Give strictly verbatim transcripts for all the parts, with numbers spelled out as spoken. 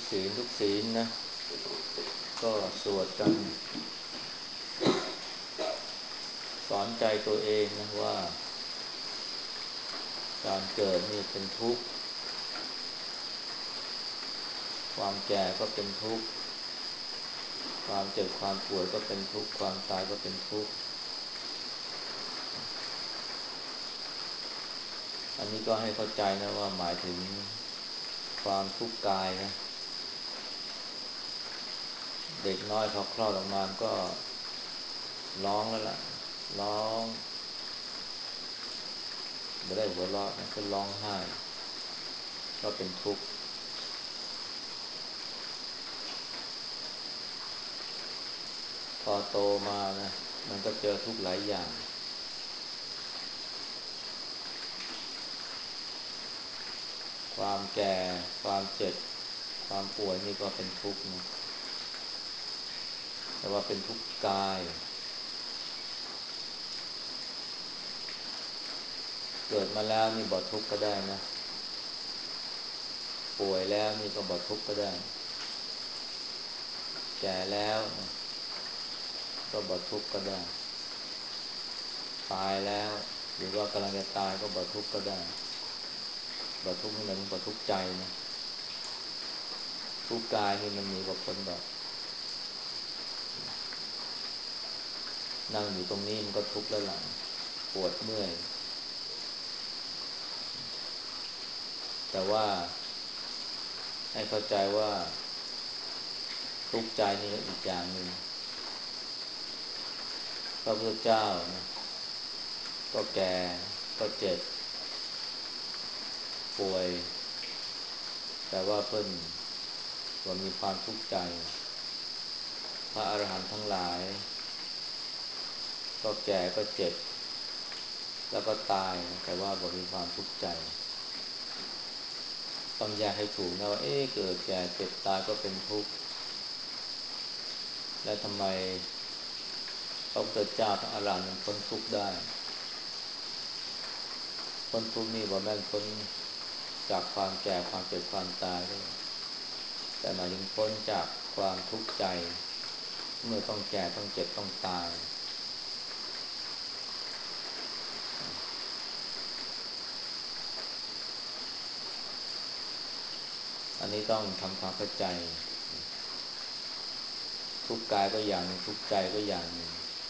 ศีลทุกศีลนะก็สวดกันสอนใจตัวเองนะว่าการเกิดนี่เป็นทุกข์ความแก่ก็เป็นทุกข์ความเจ็บความป่วยก็เป็นทุกข์ความตายก็เป็นทุกข์อันนี้ก็ให้เข้าใจนะว่าหมายถึงความทุกข์กายนะเด็กน้อยพอคลอดออกมาก็ร้องแล้วล่ะร้องไม่ได้หัวเราะนะก็ร้องไห้ก็เป็นทุกข์พอโตมานะมันก็เจอทุกข์หลายอย่างความแก่ความเจ็บความป่วยนี่ก็เป็นทุกข์นะแต่ว่าเป็นทุกข์กายเกิดมาแล้วนี่บ่ทุกข์ก็ได้นะป่วยแล้วนี่ก็บ่ทุกข์ก็ได้แก่แล้วนะก็บ่ทุกข์ก็ได้ตายแล้วหรือว่ากำลังจะตายก็บ่ทุกข์ก็ได้บ่ทุกข์นี่หมายถึงบ่ทุกข์ใจนะทุกข์กายนี่มันมีกับคนแบบนั่งอยู่ตรงนี้มันก็ทุกข์แล้วล่ะปวดเมื่อยแต่ว่าให้เข้าใจว่าทุกข์ใจนี่ก็อีกอย่างหนึ่งพระพุทธเจ้านะก็แก่ก็เจ็บป่วยแต่ว่าเพิ่นก็มีความทุกข์ใจพระอรหันต์ทั้งหลายก็แก่ก็เจ็บแล้วก็ตายแต่ว่าบ่มีความทุกข์ใจต้องแยกให้ถูกนะว่าเอ๊ะเกิดแก่เจ็บตายก็เป็นทุกข์และทำไมพระพุทธเจ้าทั้งอรหันต์พ้นทุกข์ได้พ้นทุกข์นี่บ่แม่นพ้นจากความแก่ความเจ็บความตายแต่หมายถึงพ้นจากความทุกข์ใจเมื่อต้องแก่ต้องเจ็บต้องตายอันนี้ต้องทำความเข้าใจทุกข์กายก็อย่างหนึ่งทุกข์ใจก็อย่างหนึ่ง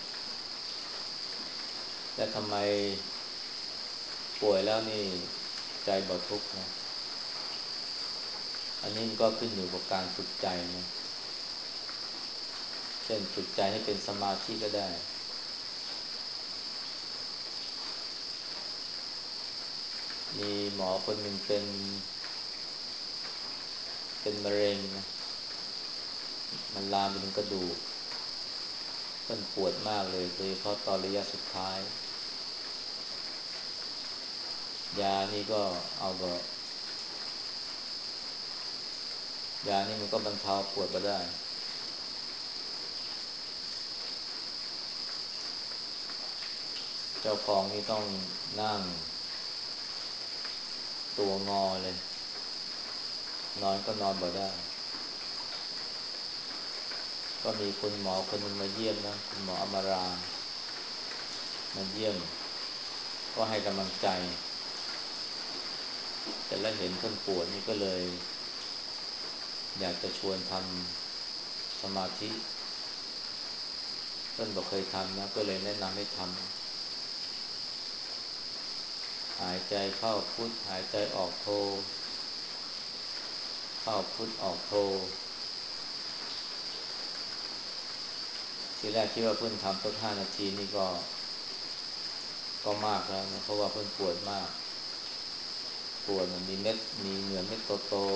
แต่ทำไมป่วยแล้วนี่ใจบ่ทุกข์นะอันนี้มันก็ขึ้นอยู่กับการฝึกใจนะเช่นฝึกใจให้เป็นสมาธิก็ได้มีหมอคนหนึ่งเป็นเป็นมะเร็งนะมันลามไปถึงกระดูกมันปวดมากเลยโดยเฉพาะตอนระยะสุดท้ายยานี่ก็เอาก็ยานี่มันก็บรรเทาปวดไปได้เจ้าของนี่ต้องนั่งตัวงอเลยนอนก็นอนบ่ได้ก็มีคุณหมอคนหนึ่งมาเยี่ยมนะคุณหมออมรามาเยี่ยมก็ให้กำลังใจแต่แล้วเห็นคนปวดนี่ก็เลยอยากจะชวนทำสมาธิเพิ่นบอกเคยทำนะก็เลยแนะนำให้ทำหายใจเข้าพุทหายใจออกโทเข้าพุทออกโททีแรกคิดว่าเพิ่นทำสักห้านาทีนี่ก็ก็มากแล้วนะเพราะว่าเพิ่นปวดมากปวดมันมีเม็ดมีเหงื่อเม็ดโต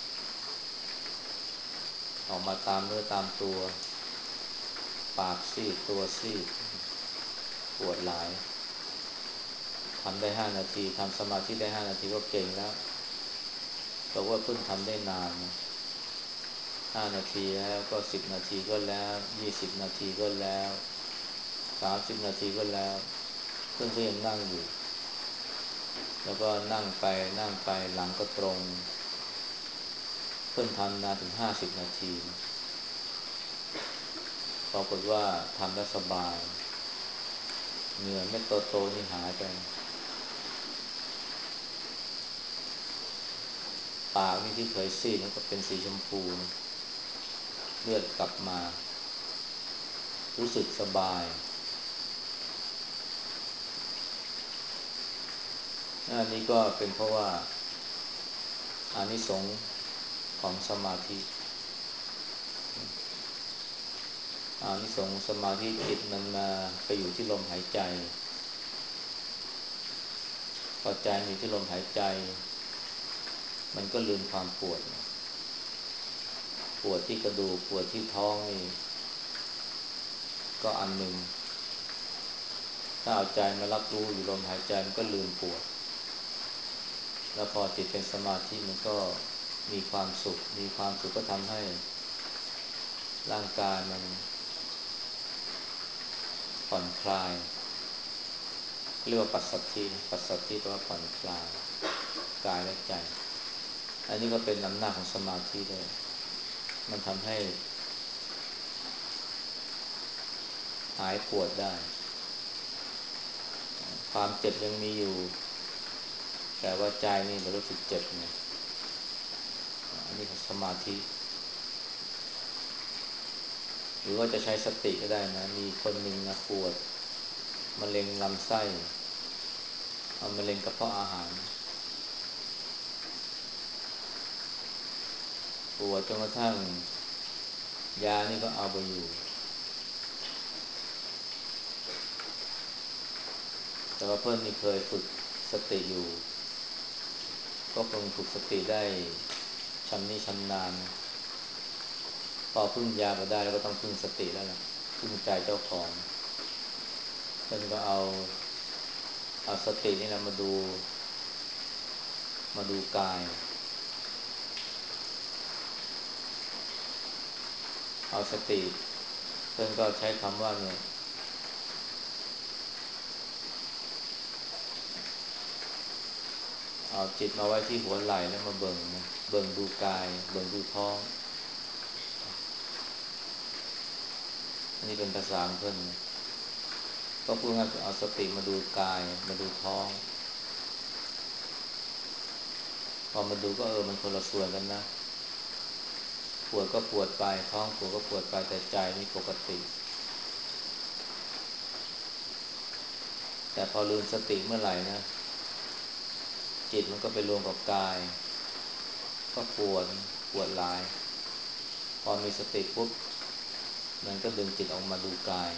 ๆออกมาตามเนื้อตามตัวปากซีดตัวซีดปวดหลายทำได้ห้านาทีทำสมาธิได้ห้านาทีก็เก่งแล้วแต่ว่าเพิ่งทำได้นานนะห้านาทีแล้วก็สิบนาทีก็แล้วยี่สิบนาทีก็แล้วสามสิบนาทีก็แล้วเพิ่งก็ยังนั่งอยู่แล้วก็นั่งไปนั่งไปหลังก็ตรงเพิ่นทำนานถึงห้าสิบนาทีปรากฏว่าทำแล้วสบายเหงื่อเม็ดโตๆนี่หายไปปากนี่ที่เคยซีดมันก็เป็นสีชมพูนะเลือดกลับมารู้สึกสบายอันนี้ก็เป็นเพราะว่าอานิสงส์ของสมาธิอานิสงส์สมาธิจิตมันมาไปอยู่ที่ลมหายใจพอใจมีอยู่ที่ลมหายใจมันก็ลืมความปวดปวดที่กระดูกปวดที่ท้องนี่ก็อันหนึ่งถ้าเอาใจมารับรู้อยู่ลมหายใจมันก็ลืมปวดแล้วพอจิตเป็นสมาธิมันก็มีความสุขมีความสุขก็ทำให้ร่างกายมันผ่อนคลายเรียกว่าปัสสัทธิปัสสัทธิแปลว่าผ่อนคลายกายและใจอันนี้ก็เป็นอำนาจของสมาธิด้วยมันทำให้หายปวดได้ความเจ็บยังมีอยู่แต่ว่าใจนี่ไม่รู้สึกเจ็บนะอันนี้ของสมาธิหรือว่าจะใช้สติก็ได้นะมีคนหนึ่งนะปวดมะเร็งลำไส้เอามะเร็งกระเพาะอาหารปวดจนกระทั่งยานี่ก็เอาไปอยู่แต่ว่าเพื่อนนี่เคยฝึกสติอยู่ก็คงฝึกสติได้ชำนิชำนาญพอพึ่งยามาได้แล้วก็ต้องพึ่งสติแล้วล่ะพึ่งใจเจ้าของเพื่อนก็เอาเอาสตินี่นะมาดูมาดูกายเอาสติเพื่อนก็ใช้คำว่าเนี่ยเอาจิตมาไว้ที่หัวไหล่แล้วมาเบิ่งนะเบิ่งดูกายเบิ่งดูท้องอันนี้เป็นภาษาเพื่อนนะก็พูดง่ายๆเอาสติมาดูกายมาดูท้องพอมาดูก็เออมันคนละส่วนกันนะปวดก็ปวดไปท้องปวดก็ปวดไปแต่ใจนี่ปกติแต่พอลืมสติเมื่อไหร่นะจิตมันก็ไปรวมกับกายก็ปวดปวดหลายพอมีสติปุ๊บมันก็ดึงจิตออกมาดูกาย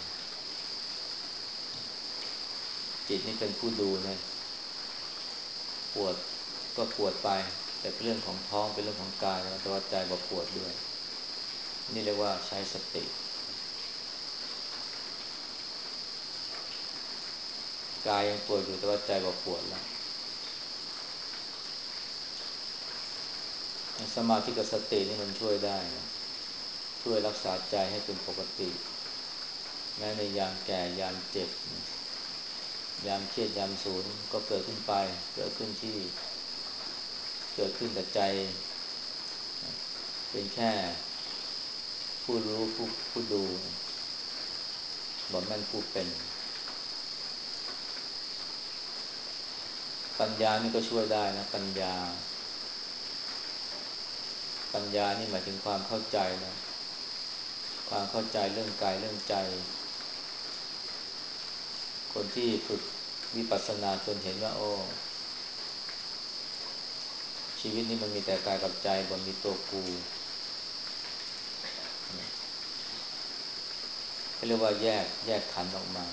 จิตนี่เป็นผู้ดูนะปวดก็ปวดไปแต่เป็นเรื่องของท้องเป็นเรื่องของกายแต่ว่าใจก็ปวดด้วยนี่เรียกว่าใช้สติกายยังปวดอยู่แต่ว่าใจก็ปวดแล้วสมาธิกับสตินี่มันช่วยได้นะช่วยรักษาใจให้เป็นปกติแม้ในยามแก่ยามเจ็บยามเครียดยามสูญก็เกิดขึ้นไปเกิดขึ้นที่เกิดขึ้นแต่ใจเป็นแค่ผู้รู้ผู้ผู้ดูบ่แม่นผู้เป็นปัญญานี่ก็ช่วยได้นะปัญญาปัญญานี่หมายถึงความเข้าใจนะความเข้าใจเรื่องกายเรื่องใจคนที่ฝึกวิปัสสนาจนเห็นว่าโอ้ชีวิตนี้มันมีแต่กายกับใจบ่มีตัวกูเรียกว่าแยกแยกขันธ์ออกมา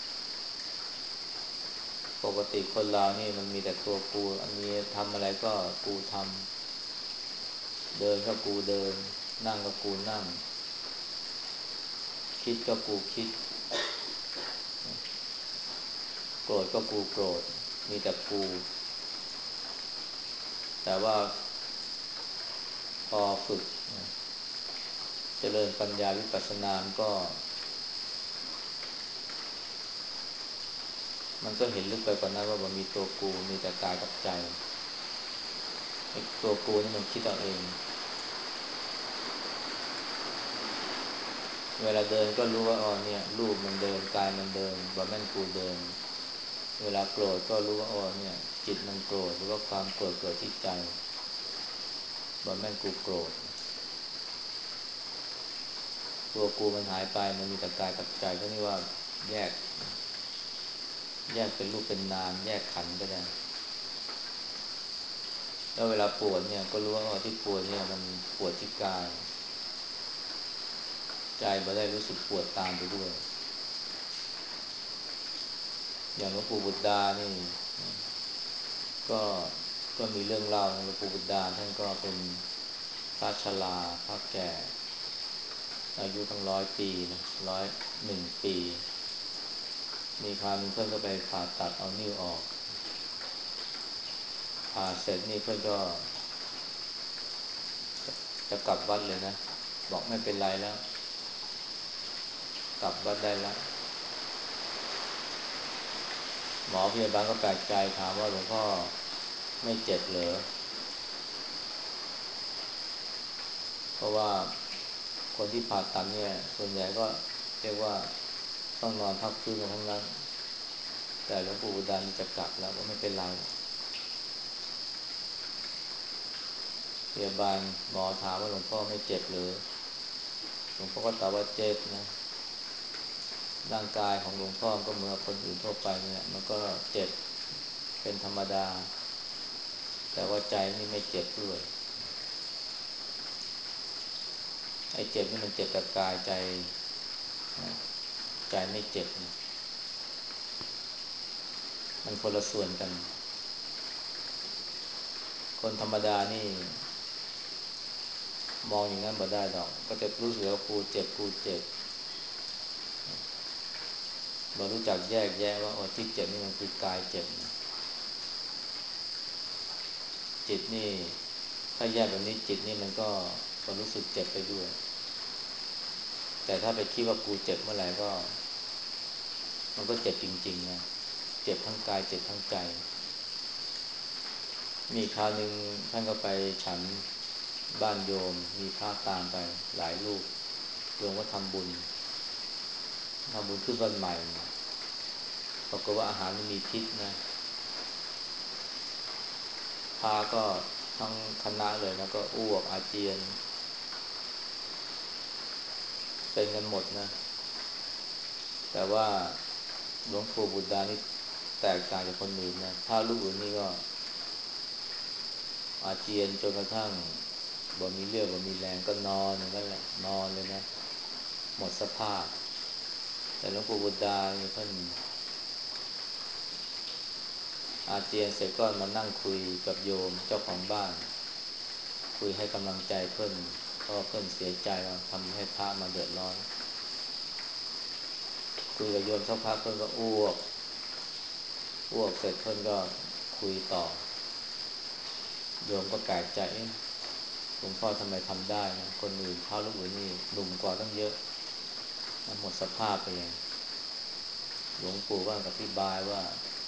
ปกติคนเรานี่มันมีแต่ตัวกูอันนี้ทำอะไรก็กูทำเดินก็กูเดินนั่งก็กูนั่งคิดก็กูคิดโกรธก็กูโกรธมีแต่กูแต่ว่าพอฝึกเจริญปัญญาวิปัสสนามันก็มันก็เห็นลึกไปกว่านั้นว่ามันมีตัวกูมีแต่กายกับใจไอ้ตัวกูนี่มันคิดเอาเองเวลาเดินก็รู้ว่าอ๋อเนี่ยรูปมันเดินกายมันเดินบ่แม่นกูเดินเวลาโกรธก็รู้ว่าอ๋อเนี่ยจิตมันโกรธหรือว่าความโกรธเกิดที่ใจบ่แม่นกูโกรธตัวกูมันหายไปมันมีแต่กายกับใจก็นี่ว่าแยกแยกเป็นรูปเป็นนามแยกขันธ์ก็ได้แล้วเวลาปวดเนี่ยก็รู้ว่าอ๋อที่ปวดเนี่ยมันปวดที่กายใจบ่ได้รู้สึกปวดตามไปด้วยอย่างหลวงปู่บุตรดานี่ก็ก็มีเรื่องเล่านะหลวงปู่บุตรดาท่านก็เป็นพระชราพระแก่อายุตั้งร้อยปีนะร้อยหนึ่งปีมีคราวนึงเพื่อนก็ไปผ่าตัดเอานิ้วออกผ่าเสร็จนี่เพื่อนก็จะกลับวัดเลยนะบอกไม่เป็นไรแล้วกลับวัดได้แล้วหมอพยาบาลก็แปลกใจถามว่าหลวงพ่อไม่เจ็บเหรอเพราะว่าคนที่ผ่าตัดเนี่ยส่วนใหญ่ก็เรียกว่าต้องนอนพักฟื้นกันทั้งนั้นแต่หลวงปู่บุดานี่จะกลับแล้วก็ไม่เป็นไรพยาบาลหมอถามว่าหลวงพ่อไม่เจ็บหรือหลวงพ่อก็ตอบว่าเจ็บนะร่างกายของหลวงพ่อก็เหมือนคนอื่นทั่วไปเนี่ยมันก็เจ็บเป็นธรรมดาแต่ว่าใจนี่ไม่เจ็บด้วยไอ้เจ็บนี่มันเจ็บกับกายใจนะใจไม่เจ็บนะมันคนละส่วนกันคนธรรมดานี่มองอย่างนั้นบ่ได้หรอกก็จะรู้สึกว่ากูเจ็บกูเจ็บบ่รู้จักแยกแยะว่าอ๋อที่เจ็บนี่มันคือกายเจ็บนะจิตนี่ถ้าแยกแบบนี้จิตนี่มันก็ก็รู้สึกเจ็บไปด้วยแต่ถ้าไปคิดว่ากูเจ็บเมื่อไหร่ก็มันก็เจ็บจริงๆนะเจ็บทั้งกายเจ็บทั้งใจมีคราวหนึ่งท่านก็ไปฉันบ้านโยมมีพระตามไปหลายรูปโยมก็ทำบุญทำบุญขึ้นวันใหม่ปรากฏว่าอาหารมันมีพิษนะพระก็ทั้งคณะเลยแล้วก็อ้วกอาเจียนเป็นกันหมดนะแต่ว่าหลวงปู่บุตรดานี่แตกต่างจากคนอื่นนะพระรูปอื่นนี่ก็อาเจียนจนกระทั่งบ่มีเรี่ยวบ่มีแรงก็นอนอย่างนั้นแหละนอนเลยนะหมดสภาพแต่หลวงปู่บุตรดานี่ท่านอาเจียนเสร็จก็มานั่งคุยกับโยมเจ้าของบ้านคุยให้กำลังใจเพิ่นเพราะเพิ่นเสียใจว่าทำให้พระมาเดือดร้อนคุยกับโยมสักพักเพิ่นก็อ้วกอ้วกเสร็จเพิ่นก็คุยต่อโยมก็แปลกใจหลวงพ่อทำไมทำได้นะคนอื่นพระรูปอื่นนี่หนุ่มกว่าตั้งเยอะหมดสภาพไปเลยหลวงปู่ก็อธิบายว่า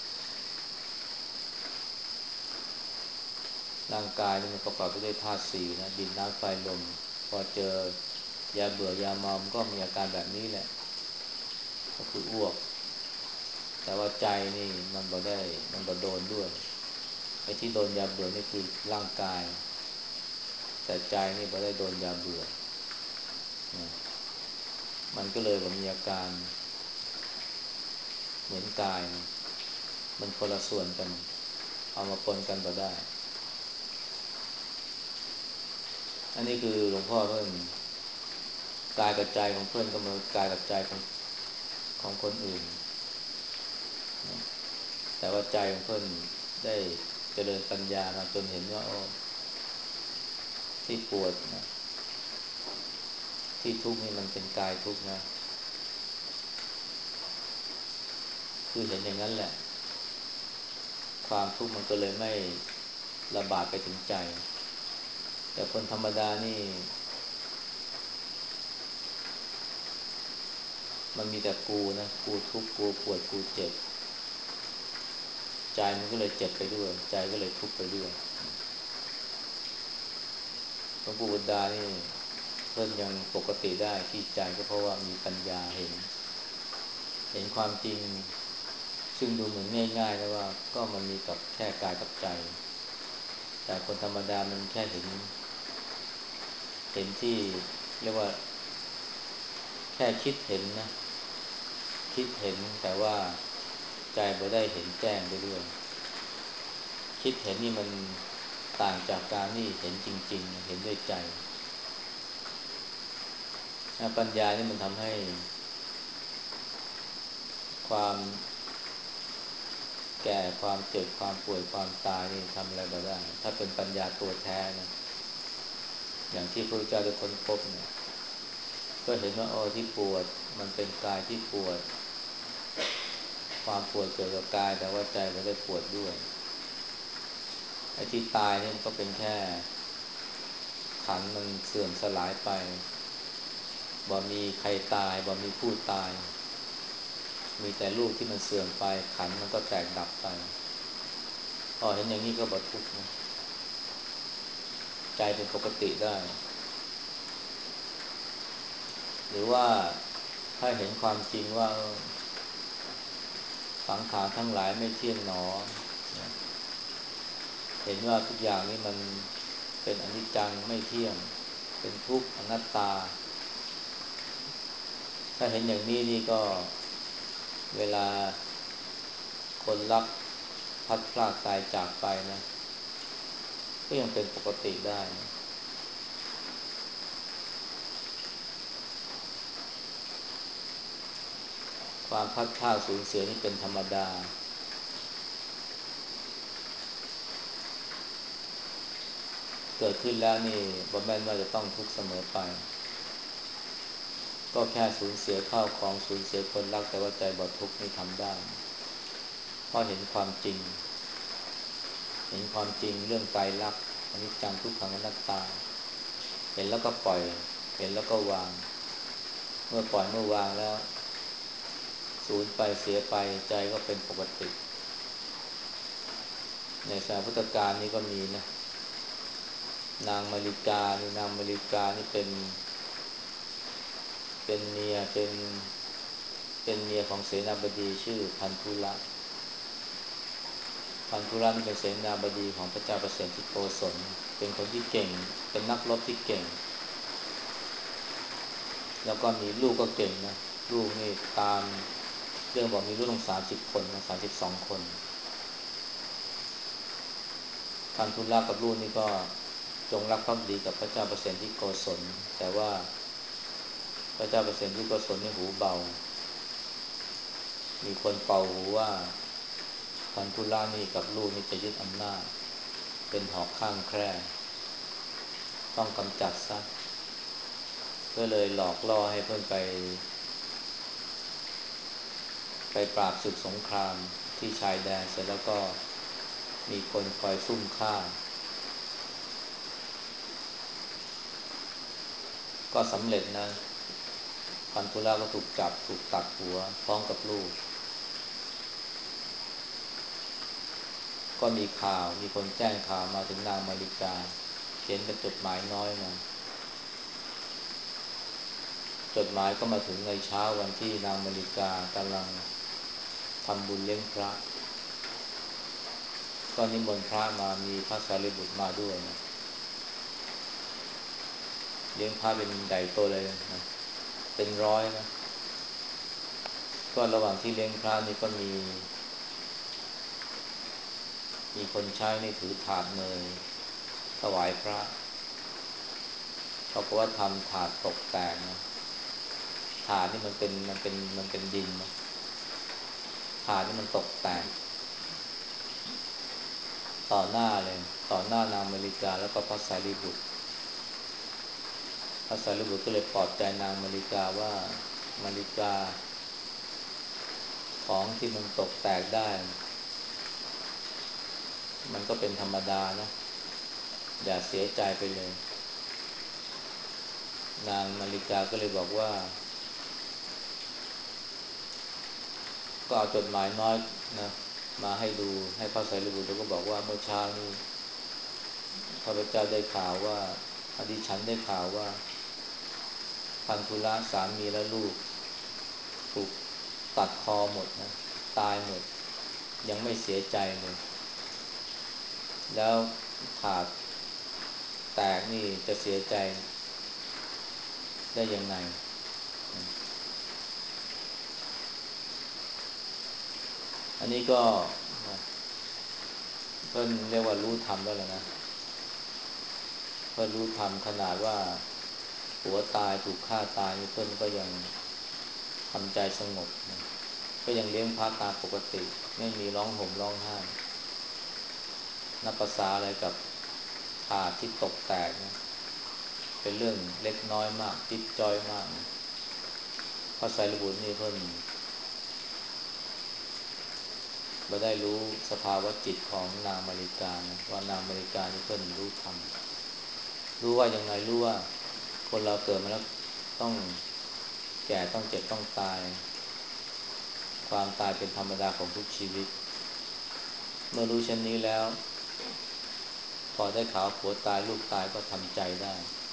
ร่างกายนี่มันประกอบไปด้วยธาตุสี่นะดินน้ำไฟลมพอเจอยาเบื่อยาเมามันก็มีอาการแบบนี้แหละก็คืออ้วกแต่ว่าใจนี่มันบ่ได้มันบ่โดนด้วยไอ้ที่โดนยาเบื่อนี่คือร่างกายแต่ใจนี่บ่ได้โดนยาเบื่อนะมันก็เลยบ่มีอาการเหมือนกายนะมันคนละส่วนกันเอามาปนกันบ่ได้อันนี้คือหลวงพ่อเพิ่นกายกับใจของเพิ่นก็เหมือนกายกับใจของของคนอื่นนะแต่ว่าใจของเพิ่นได้เจริญปัญญามาจนเห็นว่าอ้อที่ปวดนะที่ทุกข์นี่มันเป็นกายทุกข์นะคือเห็นอย่างนั้นแหละความทุกข์มันก็เลยไม่ระบาดไปถึงใจแต่คนธรรมดานี่มันมีแต่กูนะกูทุกข์กูปวดกูเจ็บใจมันก็เลยเจ็บไปด้วยใจก็เลยทุกข์ไปด้วยหลวงปู่บุตรดานี่เพิ่นยังปกติได้ที่ใจก็เพราะว่ามีปัญญาเห็นเห็นความจริงซึ่งดูเหมือนง่ายๆนะว่าก็มันมีกับแค่กายกับใจแต่คนธรรมดามันแค่เห็นเห็นที่เรียกว่าแค่คิดเห็นนะคิดเห็นแต่ว่าใจบ่ได้เห็นแจ้งไปด้วยคิดเห็นนี่มันต่างจากการนี่เห็นจริงๆเห็นด้วยใจปัญญานี่มันทำให้ความแก่ความเจ็บความป่วยความตายนี่ทำอะไรบ่ได้ถ้าเป็นปัญญาตัวแท้นะอย่างที่พระพุทธเจ้าได้ค้นพบเนี่ยก็เห็นว่าอ๋อที่ปวดมันเป็นกายที่ปวดความปวดเกิดกับกายแต่ว่าใจไม่ได้ปวดด้วยไอ้ที่ตายนี่มันก็เป็นแค่ขันธ์มันเสื่อมสลายไปบ่มีใครตายบ่มีผู้ตายมีแต่รูปที่มันเสื่อมไปขันธ์มันก็แตกดับไปพอเห็นอย่างนี้ก็บ่ทุกข์นะใจเป็นปกติได้หรือว่าถ้าเห็นความจริงว่าสังขารทั้งหลายไม่เที่ยงหนอนะเห็นว่าทุกอย่างนี่มันเป็นอนิจจังไม่เที่ยงเป็นทุกข์อนัตตาถ้าเห็นอย่างนี้นี่ก็เวลาคนรักพัดพรากตายจากไปนะก็ยังเป็นปกติได้นะความพัดพรากสูญเสียนี่เป็นธรรมดาเกิดขึ้นแล้วนี่บ่แม่นว่าจะต้องทุกข์เสมอไปก็แค่สูญเสียข้าวของสูญเสียคนรักแต่ว่าใจบ่ทุกข์นี่ทำได้เพราะเห็นความจริงเห็นความจริงเรื่องไตรลักษณ์อนิจจังทุกขังอนัตตาเห็นแล้วก็ปล่อยเห็นแล้วก็วางเมื่อปล่อยเมื่อวางแล้วสูญไปเสียไปใจก็เป็นปกติในสมัยพุทธกาลนี่ก็มีนะนางมาริกานี่นางมาริกานี่เป็นเป็นเมียเป็นเป็นเมียของเสนาบดีชื่อพันธุละพันธุละนี่เป็นเสนาบดีของพระเจ้าประเสนที่โกศลเป็นคนที่เก่งเป็นนักรบที่เก่งแล้วก็มีลูกก็เก่งนะลูกนี่ตามเรื่องบอกมีลูกต้องสามสิบคนนะสามสิบสองคนพันธุละกับลูกนี่ก็จงรักภักดีกับพระเจ้าประเสนที่โกศลแต่ว่าพระเจ้าประเสนที่โกศลนี่หูเบามีคนเป่าหูว่าพันธุละนี่กับลูกนี่จะยึดอำนาจเป็นหอกข้างแคร่ต้องกำจัดซะก็เลยหลอกล่อให้เพื่อนไปไปปราบศึกสงครามที่ชายแดนเสร็จแล้วก็มีคนคอยซุ่มฆ่าก็สำเร็จนะพันธุละก็ถูกจับถูกตัดหัวพร้อมกับลูกก็มีข่าวมีคนแจ้งข่าวมาถึงนางมาริกาเขียนเป็นจดหมายน้อยมาจดหมายก็มาถึงในเช้าวันที่นางมาริกากำลังทำบุญเลี้ยงพระก็นิมนต์พระมามีพระสารีบุตรมาด้วยนะเลี้ยงพระเป็นใหญ่โตเลยนะเป็นร้อยนะก็ระหว่างที่เลี้ยงพระนี่ก็มีมีคนใช้นี่ถือถาดเนยถวายพระปรากฏว่าทำถาดตกแตกนะถาดนี่มันเป็นมันเป็นมันเป็นดินนะถาดนี่มันตกแตกต่อหน้าเลยต่อหน้านางมาริกาแล้วก็พระสารีบุตรพระสารีบุตรก็เลยปลอบใจนางมาริกาว่ามาริกาของที่มันตกแตกได้มันก็เป็นธรรมดานะอย่าเสียใจไปเลยนางมาริกาก็เลยบอกว่าก็เอาจดหมายน้อยนะมาให้ดูให้พระสารีบุตรแล้วก็บอกว่าเมื่อเช้านี้ข้าพเจ้าได้ข่าวว่าอดิฉันได้ข่าวว่าพันธุละสามีและลูกถูกตัดคอหมดนะตายหมดยังไม่เสียใจเลยแล้วขาดแตกนี่จะเสียใจได้ยังไงอันนี้ก็เพิ่นเรียกว่ารู้ธรรมแล้วแหละนะเพิ่นรู้ธรรมขนาดว่าผัวตายถูกฆ่าตายนี่เพิ่นก็ยังทำใจสงบนะก็ยังเลี้ยงพระตามปกติไม่มีร้องห่มร้องไห้นับภาษาอะไรกับถาดที่ตกแตกนะเป็นเรื่องเล็กน้อยมากจิ๊บจ้อยมากนะพระไตรปิฎกนี่เพิ่นมาได้รู้สภาวะจิตของนางมาริกานะว่านางมาริกานี่เพิ่นรู้ธรรมรู้ว่ายังไงรู้ว่าคนเราเกิดมาแล้วต้องแก่ต้องเจ็บต้องตายความตายเป็นธรรมดาของทุกชีวิตเมื่อรู้เช่นนี้แล้วพอได้ข่าวผัวตายลูกตายก็ทำใจได้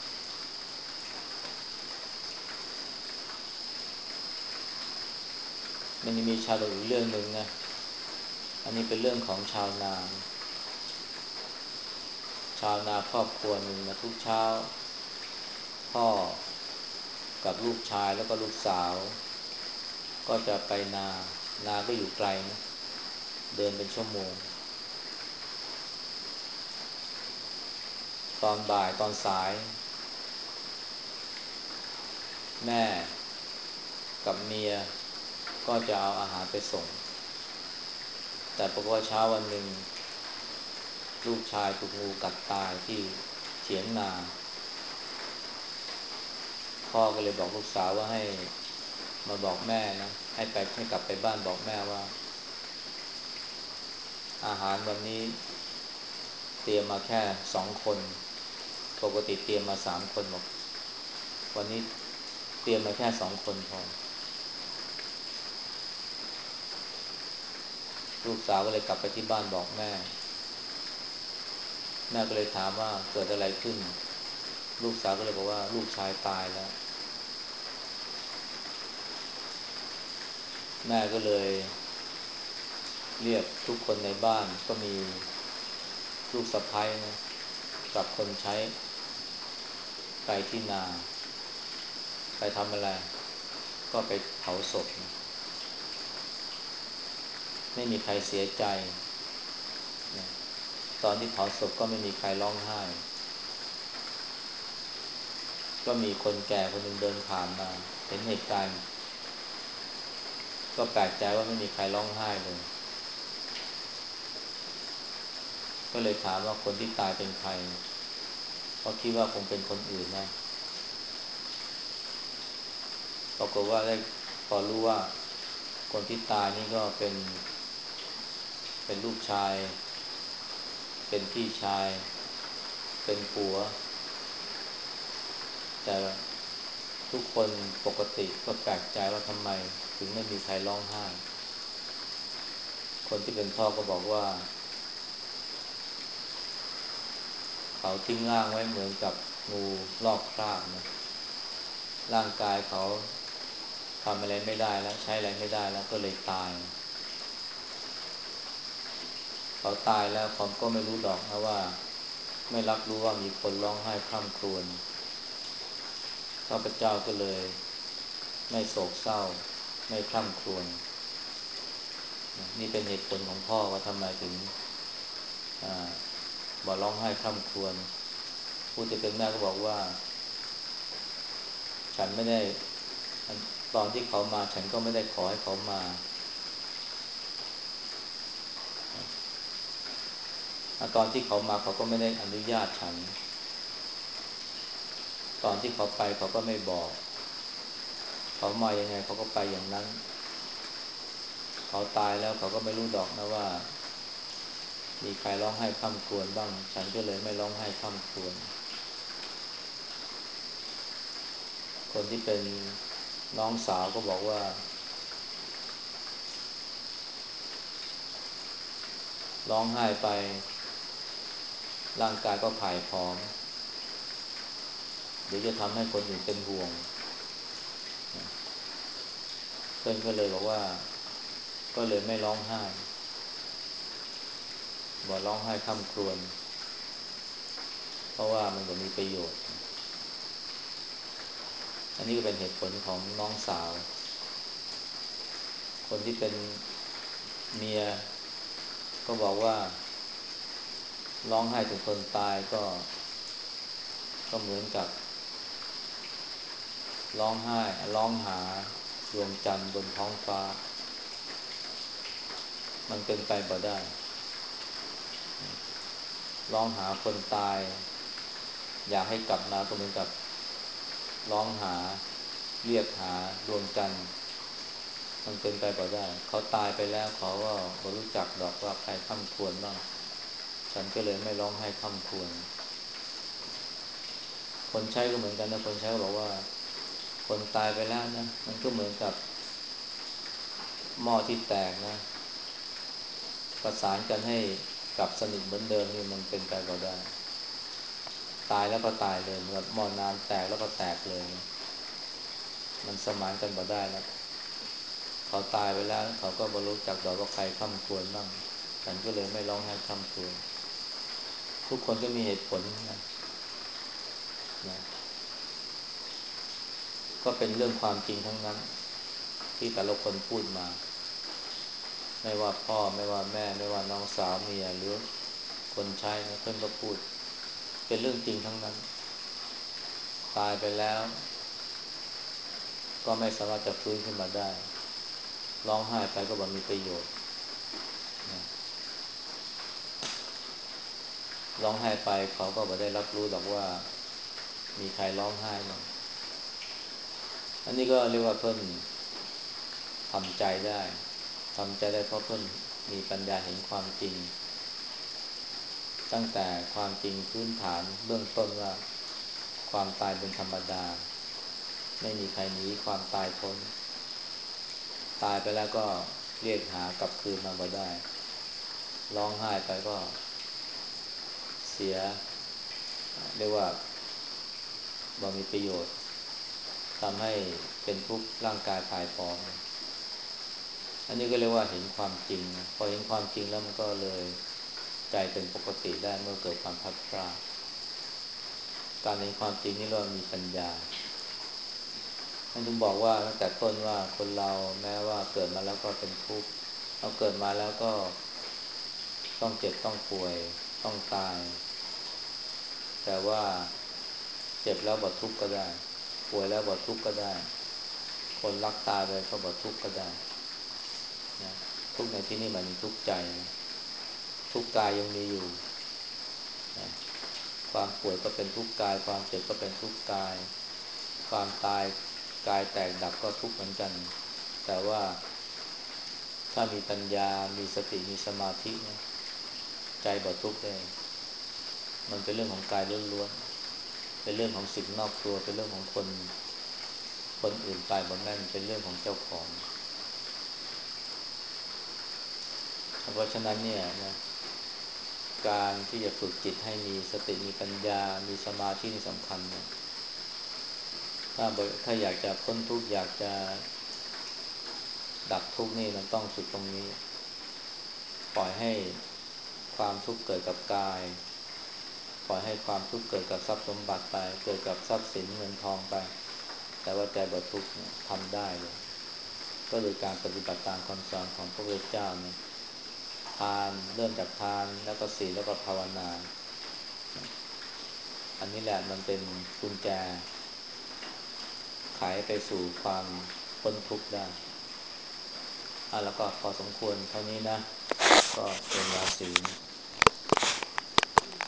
มันยังมีชาดกอีกเรื่องหนึ่งนะอันนี้เป็นเรื่องของชาวนาชาวนาครอบครัวหนึ่งนะทุกเช้าพ่อกับลูกชายแล้วก็ลูกสาวก็จะไปนานาก็อยู่ไกลนะเดินเป็นชั่วโมงตอนบ่ายตอนสายแม่กับเมียก็จะเอาอาหารไปส่งแต่ปรากฏว่าเช้าวันหนึ่งลูกชายถูกงูกัดตายที่เถียงนาพ่อก็เลยบอกลูกสาวว่าให้มาบอกแม่นะให้ไปให้กลับไปบ้านบอกแม่ว่าอาหารวันนี้เตรียมมาแค่สองคนปกติเตรียมมาสามคนบอกวันนี้เตรียมมาแค่สองคนพอลูกสาวก็เลยกลับไปที่บ้านบอกแม่แม่ก็เลยถามว่าเกิดอะไรขึ้นลูกสาวก็เลยบอกว่าลูกชายตายแล้วแม่ก็เลยเรียกทุกคนในบ้านก็มีลูกสะใภ้นะกับคนใช้ไปที่นาไปทำอะไรก็ไปเผาศพนะไม่มีใครเสียใจนะตอนที่เผาศพก็ไม่มีใครร้องไห้ก็มีคนแก่คนหนึ่งเดินผ่านมาเห็นเหตุการณ์ก็แปลกใจว่าไม่มีใครร้องไห้เลยก็เลยถามว่าคนที่ตายเป็นใครเพราะคิดว่าคงเป็นคนอื่นนะปรากฏว่าได้พอรู้ว่าคนที่ตายนี่ก็เป็นเป็นลูกชายเป็นพี่ชายเป็นผัวแต่ทุกคนปกติก็แปลกใจว่าทำไมถึงไม่มีใครร้องไห้คนที่เป็นพ่อก็บอกว่าเขาทิ้งร่างไว้เหมือนกับงูลอกคราบนะร่างกายเขาทำอะไรไม่ได้แล้วใช้อะไรไม่ได้แล้วก็เลยตายเขาตายแล้วเขาก็ไม่รู้ดอกนะว่าไม่รับรู้ว่ามีคนร้องไห้คร่ำครวญข้าพเจ้าก็เลยไม่โศกเศร้าไม่คร่ำครวญนี่เป็นเหตุผลของพ่อว่าทำไมถึงบ่ร้องไห้คร่ำครวญผู้ที่เป็นแม่ก็บอกว่าฉันไม่ได้ตอนที่เขามาฉันก็ไม่ได้ขอให้เขามาตอนที่เขามาเขาก็ไม่ได้อนุญาตฉันตอนที่เขาไปเขาก็ไม่บอกเขามายังไงเขาก็ไปอย่างนั้นเขาตายแล้วเขาก็ไม่รู้ดอกนะว่ามีใครร้องไห้คร่ำครวญบ้างฉันก็เลยไม่ร้องไห้คร่ำครวญคนที่เป็นน้องสาวก็บอกว่าร้องไห้ไปร่างกายก็ผายผอมเดี๋ยวจะทำให้คนอื่นเป็นห่วงพื่อนก็เลยบอกว่าก็เลยไม่ร้องไห้บอกร้องไห้คร่ำครวญเพราะว่ามันก็มีประโยชน์อันนี้ก็เป็นเหตุผลของน้องสาวคนที่เป็นเมียก็บอกว่าร้องไห้ถึงคนตายก็ก็เหมือนกับร้องไห้ร้องหาดวงจันทร์บนท้องฟ้ามันเป็นไปบ่ได้ร้องหาคนตายอยากให้กลับมาก็เหมือนกับร้องหาเรียกหาดวงจันทร์มันเป็นไปบ่ได้เขาตายไปแล้วเขาก็บ่รู้จักดอกว่าใครค่ำควรบ้างฉันก็เลยไม่ร้องไห้ค่ำควรคนใช้ก็เหมือนกันนะคนใช้ก็บอกว่าคนตายไปแล้วนะมันก็เหมือนกับหม้อที่แตกนะประสานกันให้กลับสนิทเหมือนเดิมนี่มันเป็นไปบ่ได้ตายแล้วก็ตายเลยเหมือนหม้อน้ำแตกแล้วก็แตกเลยนะมันสมานกันบ่ได้แล้วเขาตายไปแล้วเขาก็บ่รู้จักดอกว่าใครค่ำควรบ้างฉันก็เลยไม่ร้องไห้ค่ำควรทุกคนก็มีเหตุผลนะนะก็เป็นเรื่องความจริงทั้งนั้นที่แต่ละคนพูดมาไม่ว่าพ่อไม่ว่าแม่ไม่ว่าน้องสาวเมียหรือคนใช้นะเพื่อนก็พูดเป็นเรื่องจริงทั้งนั้นตายไปแล้วก็ไม่สามารถจะฟื้นขึ้นมาได้ร้องไห้ไปก็บ่มีประโยชน์นะร้องไห้ไปเขาก็บ่ได้รับรู้หรอกว่ามีใครร้องไห้บ้างอันนี้ก็เรียกว่าเพิ่นทำใจได้ทำใจได้เพราะเพิ่นมีปัญญาเห็นความจริงตั้งแต่ความจริงพื้นฐานเบื้องต้นว่าความตายเป็นธรรมดาไม่มีใครหนีความตายพ้นตายไปแล้วก็เรียกหากลับคืนมาบ่ได้ร้องไห้ไปก็เสียเรียกว่าบ่มีประโยชน์ทำให้เป็นทุกข์ร่างกายผายผอมอันนี้ก็เรียกว่าเห็นความจริงนะพอเห็นความจริงแล้วมันก็เลยใจเป็นปกติได้เมื่อเกิดความพลัดพรากการเห็นความจริงนี่เรามีปัญญาท่านถึงบอกว่าตั้งแต่ต้นว่าคนเราแม้ว่าเกิดมาแล้วก็เป็นทุกข์เราเกิดมาแล้วก็ต้องเจ็บต้องป่วยต้องตายแต่ว่าเจ็บแล้วบ่ทุกข์ก็ได้ป่วยแล้วบ่ทุกข์ก็ได้คนรักตายไปก็บ่ทุกข์ก็ได้นะทุกข์ในที่นี้หมายถึงทุกข์ใจนะทุกข์กายยังมีอยู่นะความป่วยก็เป็นทุกข์กายความเจ็บก็เป็นทุกข์กายความตายกายแตกดับก็ทุกข์เหมือนกันแต่ว่าถ้ามีปัญญามีสติมีสมาธินะใจบ่ทุกข์เลยมันเป็นเรื่องของกายล้วนๆเป็นเรื่องของสิ่งนอกตัวเป็นเรื่องของคนคนอื่นตายบ่แม่นเป็นเรื่องของเจ้าของเพราะฉะนั้นเนี่ยนะการที่จะฝึกจิตให้มีสติมีปัญญามีสมาธินี่สำคัญนะถ้าถ้าอยากจะพ้นทุกข์อยากจะดับทุกข์นี่มันต้องฝึกตรงนี้ปล่อยให้ความทุกข์เกิดกับกายปล่อยให้ความทุกข์เกิดกับทรัพย์สมบัติไปเกิดกับทรัพย์สินเงินทองไปแต่ว่าใจบ่ทุกข์เนี่ยทำได้เลยก็คือการปฏิบัติตามคำสอนของพระพุทธเจ้านะทานเริ่มจากทานแล้วก็ศีลแล้วก็ภาวนาอันนี้แหละมันเป็นกุญแจไขไปสู่ความพ้นทุกข์ได้อ่ะแล้วก็พอสมควรเท่านี้นะก็เป็นราศี